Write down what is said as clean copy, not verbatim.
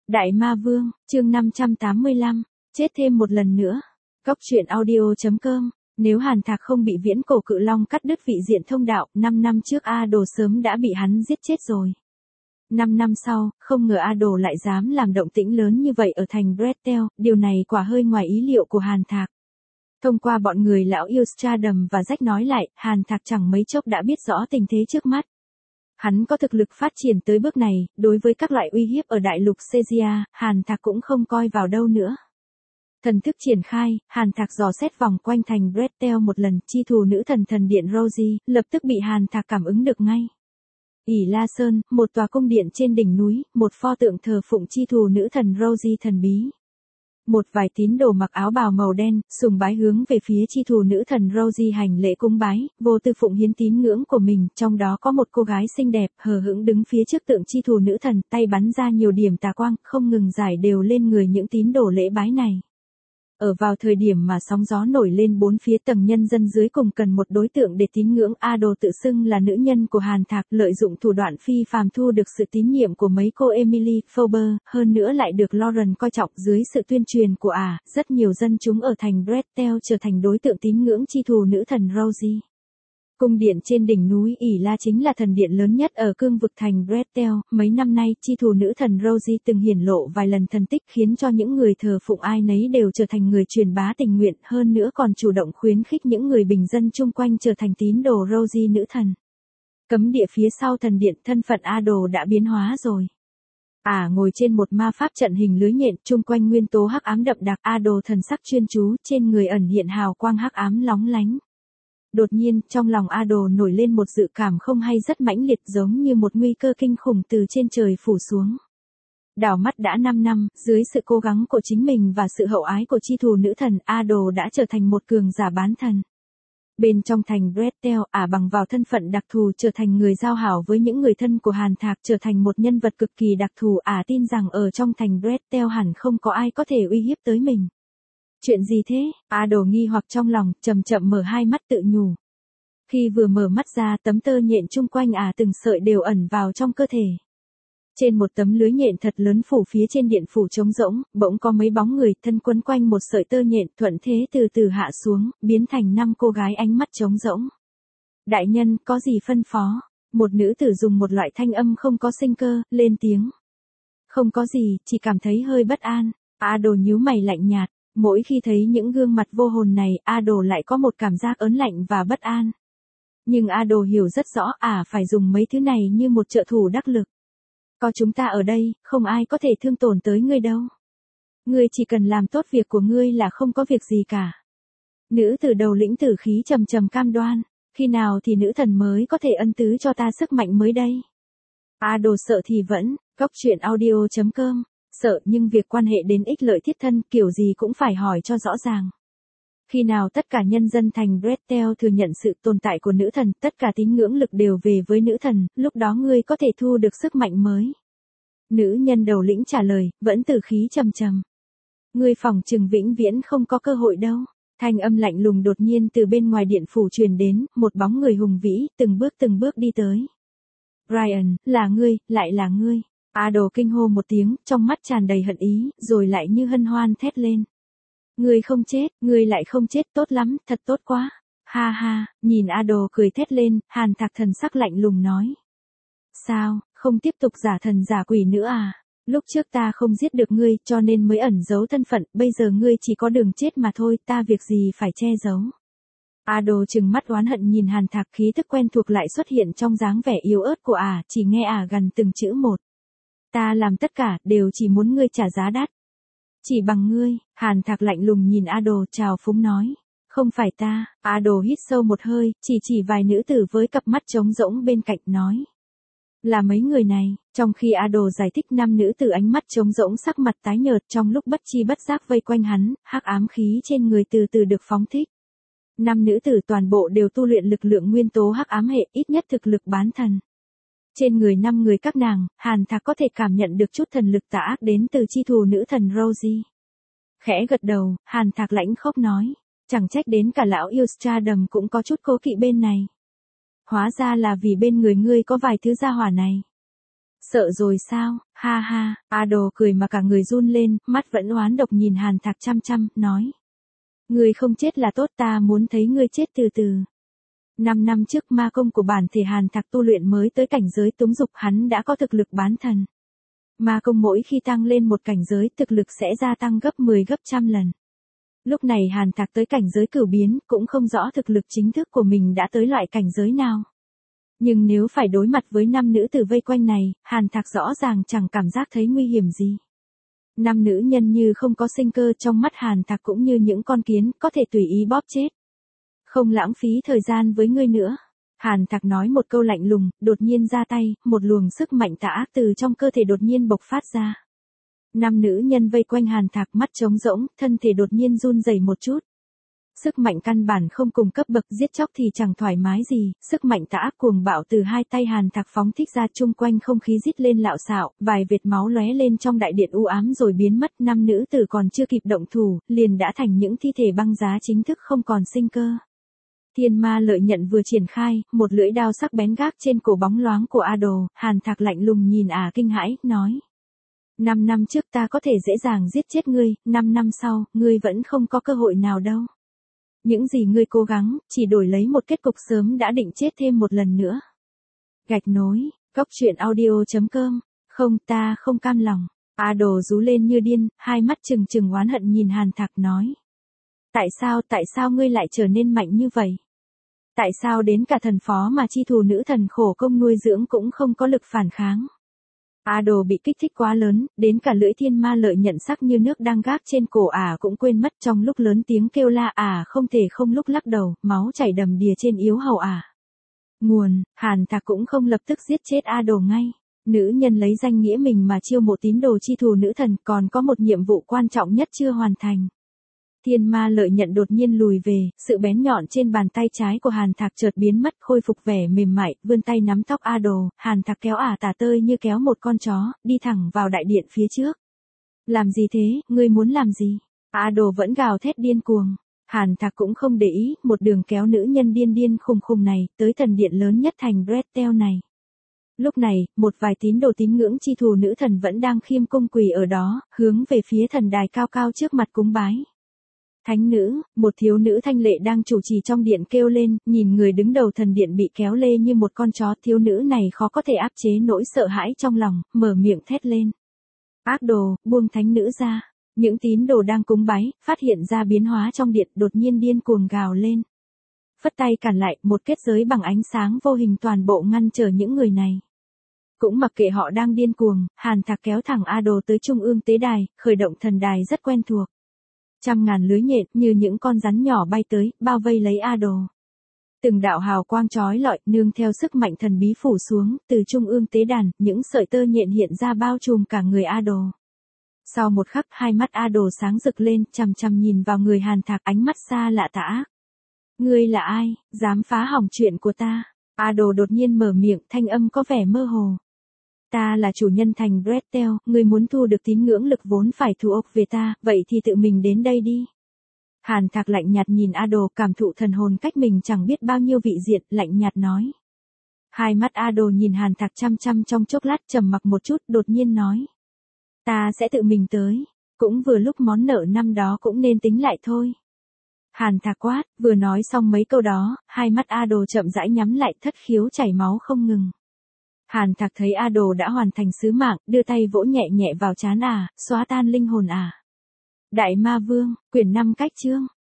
Đại Ma Vương, chương 585, chết thêm một lần nữa. Cóc truyện audio.com. Nếu Hàn Thạc không bị viễn cổ cự long cắt đứt vị diện thông đạo, 5 năm trước A Đồ sớm đã bị hắn giết chết rồi. 5 năm sau, không ngờ A Đồ lại dám làm động tĩnh lớn như vậy ở thành Bretel, điều này quả hơi ngoài ý liệu của Hàn Thạc. Thông qua bọn người lão yêu Stradum và Jack nói lại, Hàn Thạc chẳng mấy chốc đã biết rõ tình thế trước mắt. Hắn có thực lực phát triển tới bước này, đối với các loại uy hiếp ở đại lục Caesarea, Hàn Thạc cũng không coi vào đâu nữa. Thần thức triển khai, Hàn Thạc dò xét vòng quanh thành Bretel một lần, chi thù nữ thần thần điện Rosie, lập tức bị Hàn Thạc cảm ứng được ngay. ỷ La Sơn, một tòa cung điện trên đỉnh núi, một pho tượng thờ phụng chi thù nữ thần Rosie thần bí. Một vài tín đồ mặc áo bào màu đen, sùng bái hướng về phía chi thù nữ thần Rosie hành lễ cúng bái, vô tư phụng hiến tín ngưỡng của mình, trong đó có một cô gái xinh đẹp, hờ hững đứng phía trước tượng chi thù nữ thần, tay bắn ra nhiều điểm tà quang, không ngừng rải đều lên người những tín đồ lễ bái này. Ở vào thời điểm mà sóng gió nổi lên bốn phía, tầng nhân dân dưới cùng cần một đối tượng để tín ngưỡng. A Đồ tự xưng là nữ nhân của Hàn Thạc, lợi dụng thủ đoạn phi phàm thu được sự tín nhiệm của mấy cô Emily Faber, hơn nữa lại được Lauren coi trọng. Dưới sự tuyên truyền của rất nhiều dân chúng ở thành Bretel trở thành đối tượng tín ngưỡng chi thù nữ thần Rosie. Cung điện trên đỉnh núi ỷ La chính là thần điện lớn nhất ở cương vực thành Bretel. Mấy năm nay, chi thù nữ thần Rosie từng hiển lộ vài lần thần tích, khiến cho những người thờ phụng ai nấy đều trở thành người truyền bá tình nguyện, hơn nữa còn chủ động khuyến khích những người bình dân chung quanh trở thành tín đồ Rosie nữ thần. Cấm địa phía sau thần điện, thân phận A Đồ đã biến hóa rồi. Ngồi trên một ma pháp trận hình lưới nhện, chung quanh nguyên tố hắc ám đậm đặc. A Đồ thần sắc chuyên chú, trên người ẩn hiện hào quang hắc ám lóng lánh. Đột nhiên, trong lòng A Đồ nổi lên một dự cảm không hay rất mãnh liệt, giống như một nguy cơ kinh khủng từ trên trời phủ xuống. Đảo mắt đã 5 năm, dưới sự cố gắng của chính mình và sự hậu ái của chi thù nữ thần, A Đồ đã trở thành một cường giả bán thần. Bên trong thành Bretel, bằng vào thân phận đặc thù trở thành người giao hảo với những người thân của Hàn Thạc, trở thành một nhân vật cực kỳ đặc thù. Tin rằng ở trong thành Bretel hẳn không có ai có thể uy hiếp tới mình. Chuyện gì thế? A Đồ nghi hoặc trong lòng, chậm chậm mở hai mắt tự nhủ. Khi vừa mở mắt ra, tấm tơ nhện chung quanh từng sợi đều ẩn vào trong cơ thể. Trên một tấm lưới nhện thật lớn phủ phía trên điện phủ trống rỗng, bỗng có mấy bóng người thân quấn quanh một sợi tơ nhện, thuận thế từ từ hạ xuống, biến thành 5 cô gái ánh mắt trống rỗng. Đại nhân, có gì phân phó? Một nữ tử dùng một loại thanh âm không có sinh cơ, lên tiếng. Không có gì, chỉ cảm thấy hơi bất an. A Đồ nhíu mày lạnh nhạt. Mỗi khi thấy những gương mặt vô hồn này, A Đồ lại có một cảm giác ớn lạnh và bất an. Nhưng A Đồ hiểu rất rõ, phải dùng mấy thứ này như một trợ thủ đắc lực. Có chúng ta ở đây, không ai có thể thương tổn tới ngươi đâu. Ngươi chỉ cần làm tốt việc của ngươi là không có việc gì cả. Nữ tử đầu lĩnh tử khí trầm trầm cam đoan, khi nào thì nữ thần mới có thể ân tứ cho ta sức mạnh mới đây. A Đồ sợ thì vẫn, cóc truyện audio.com. Sợ nhưng việc quan hệ đến ích lợi thiết thân, kiểu gì cũng phải hỏi cho rõ ràng. Khi nào tất cả nhân dân thành Bretel thừa nhận sự tồn tại của nữ thần, tất cả tín ngưỡng lực đều về với nữ thần, lúc đó ngươi có thể thu được sức mạnh mới. Nữ nhân đầu lĩnh trả lời, vẫn tử khí trầm trầm. Ngươi phỏng chừng vĩnh viễn không có cơ hội đâu. Thanh âm lạnh lùng đột nhiên từ bên ngoài điện phủ truyền đến, một bóng người hùng vĩ, từng bước đi tới. Brian, là ngươi, lại là ngươi. A Đồ kinh hô một tiếng, trong mắt tràn đầy hận ý, rồi lại như hân hoan thét lên. Ngươi không chết, ngươi lại không chết, tốt lắm, thật tốt quá. Ha ha, nhìn A Đồ cười thét lên, Hàn Thạc thần sắc lạnh lùng nói. Sao, không tiếp tục giả thần giả quỷ nữa à? Lúc trước ta không giết được ngươi, cho nên mới ẩn giấu thân phận, bây giờ ngươi chỉ có đường chết mà thôi, ta việc gì phải che giấu. A Đồ trừng mắt oán hận nhìn Hàn Thạc, khí thức quen thuộc lại xuất hiện trong dáng vẻ yếu ớt của chỉ nghe gần từng chữ một. Ta làm tất cả, đều chỉ muốn ngươi trả giá đắt. Chỉ bằng ngươi. Hàn Thạc lạnh lùng nhìn A Đồ, trào phúng nói. Không phải ta. A Đồ hít sâu một hơi, chỉ vài nữ tử với cặp mắt trống rỗng bên cạnh nói. Là mấy người này. Trong khi A Đồ giải thích, 5 nữ tử ánh mắt trống rỗng, sắc mặt tái nhợt, trong lúc bất chi bất giác vây quanh hắn, hắc ám khí trên người từ từ được phóng thích. 5 nữ tử toàn bộ đều tu luyện lực lượng nguyên tố hắc ám hệ, ít nhất thực lực bán thần. Trên người 5 người các nàng, Hàn Thạc có thể cảm nhận được chút thần lực tà ác đến từ chi thù nữ thần Rosie. Khẽ gật đầu, Hàn Thạc lãnh khốc nói, chẳng trách đến cả lão yêu Stradum cũng có chút cố kỵ bên này. Hóa ra là vì bên người ngươi có vài thứ gia hỏa này. Sợ rồi sao, ha ha, Ado cười mà cả người run lên, mắt vẫn oán độc nhìn Hàn Thạc chăm chăm, nói. Ngươi không chết là tốt, ta muốn thấy ngươi chết từ từ. 5 năm trước ma công của bản thể Hàn Thạc tu luyện mới tới cảnh giới túng dục, hắn đã có thực lực bán thần. Ma công mỗi khi tăng lên một cảnh giới thực lực sẽ gia tăng gấp 10 gấp trăm lần. Lúc này Hàn Thạc tới cảnh giới cửu biến, cũng không rõ thực lực chính thức của mình đã tới loại cảnh giới nào. Nhưng nếu phải đối mặt với 5 nữ tử vây quanh này, Hàn Thạc rõ ràng chẳng cảm giác thấy nguy hiểm gì. 5 nữ nhân như không có sinh cơ, trong mắt Hàn Thạc cũng như những con kiến, có thể tùy ý bóp chết. Không lãng phí thời gian với ngươi nữa. Hàn Thạc nói một câu lạnh lùng, đột nhiên ra tay, một luồng sức mạnh tà ác từ trong cơ thể đột nhiên bộc phát ra. 5 nữ nhân vây quanh Hàn Thạc, mắt trống rỗng, thân thể đột nhiên run rẩy một chút. Sức mạnh căn bản không cùng cấp bậc, giết chóc thì chẳng thoải mái gì, sức mạnh tà ác cuồng bạo từ hai tay Hàn Thạc phóng thích ra, chung quanh không khí rít lên lạo xạo, vài vệt máu lóe lên trong đại điện u ám rồi biến mất. 5 nữ tử còn chưa kịp động thủ, liền đã thành những thi thể băng giá chính thức không còn sinh cơ. Thiên ma lợi nhận vừa triển khai, một lưỡi đao sắc bén gác trên cổ bóng loáng của Ado, Hàn Thạc lạnh lùng nhìn kinh hãi, nói. 5 năm trước ta có thể dễ dàng giết chết ngươi, 5 năm sau, ngươi vẫn không có cơ hội nào đâu. Những gì ngươi cố gắng, chỉ đổi lấy một kết cục sớm đã định chết thêm một lần nữa. Gạch nối, goctruyện.audio.com, không, ta không cam lòng. Ado rú lên như điên, hai mắt trừng trừng oán hận nhìn Hàn Thạc, nói. Tại sao ngươi lại trở nên mạnh như vậy? Tại sao đến cả thần phó mà chi thù nữ thần khổ công nuôi dưỡng cũng không có lực phản kháng? Ado bị kích thích quá lớn, đến cả lưỡi thiên ma lợi nhận sắc như nước đang gác trên cổ cũng quên mất, trong lúc lớn tiếng kêu la không thể không lúc lắc đầu, máu chảy đầm đìa trên yếu hầu Nguồn, Hàn Thạc cũng không lập tức giết chết Ado ngay. Nữ nhân lấy danh nghĩa mình mà chiêu mộ tín đồ chi thù nữ thần, còn có một nhiệm vụ quan trọng nhất chưa hoàn thành. Thiên ma lợi nhận đột nhiên lùi về, sự bén nhọn trên bàn tay trái của Hàn Thạc chợt biến mất, khôi phục vẻ mềm mại, vươn tay nắm tóc Ado, Hàn Thạc kéo tả tơi như kéo một con chó, đi thẳng vào đại điện phía trước. Làm gì thế, ngươi muốn làm gì? Ado vẫn gào thét điên cuồng. Hàn Thạc cũng không để ý, một đường kéo nữ nhân điên điên khùng khùng này, tới thần điện lớn nhất thành Bretel này. Lúc này, một vài tín đồ tín ngưỡng chi thù nữ thần vẫn đang khiêm cung quỳ ở đó, hướng về phía thần đài cao cao trước mặt cúng bái. Thánh nữ, một thiếu nữ thanh lệ đang chủ trì trong điện kêu lên, nhìn người đứng đầu thần điện bị kéo lê như một con chó, thiếu nữ này khó có thể áp chế nỗi sợ hãi trong lòng, mở miệng thét lên. Ác đồ, buông thánh nữ ra. Những tín đồ đang cúng bái, phát hiện ra biến hóa trong điện, đột nhiên điên cuồng gào lên. Phất tay cản lại, một kết giới bằng ánh sáng vô hình toàn bộ ngăn trở những người này. Cũng mặc kệ họ đang điên cuồng, Hàn Thạc kéo thẳng Ado tới trung ương tế đài, khởi động thần đài rất quen thuộc. Trăm ngàn lưới nhện như những con rắn nhỏ bay tới, bao vây lấy Ado. Từng đạo hào quang chói lọi, nương theo sức mạnh thần bí phủ xuống, từ trung ương tế đàn, những sợi tơ nhện hiện ra bao trùm cả người Ado. Sau một khắc, hai mắt Ado sáng rực lên, chằm chằm nhìn vào người Hàn Thạc, ánh mắt xa lạ tà ác. Ngươi là ai, dám phá hỏng chuyện của ta? Ado đột nhiên mở miệng, thanh âm có vẻ mơ hồ. Ta là chủ nhân thành Bretel, ngươi muốn thu được tín ngưỡng lực vốn phải thu ốc về ta, vậy thì tự mình đến đây đi. Hàn Thạc lạnh nhạt nhìn Ado, cảm thụ thần hồn cách mình chẳng biết bao nhiêu vị diện, lạnh nhạt nói. Hai mắt Ado nhìn Hàn Thạc chăm chăm trong chốc lát, trầm mặc một chút, đột nhiên nói. Ta sẽ tự mình tới, cũng vừa lúc món nợ năm đó cũng nên tính lại thôi. Hàn Thạc quát, vừa nói xong mấy câu đó, hai mắt Ado chậm rãi nhắm lại, thất khiếu chảy máu không ngừng. Hàn Thạc thấy Ado đã hoàn thành sứ mạng, đưa tay vỗ nhẹ nhẹ vào trán xóa tan linh hồn Đại Ma Vương, quyển 5 cách chương.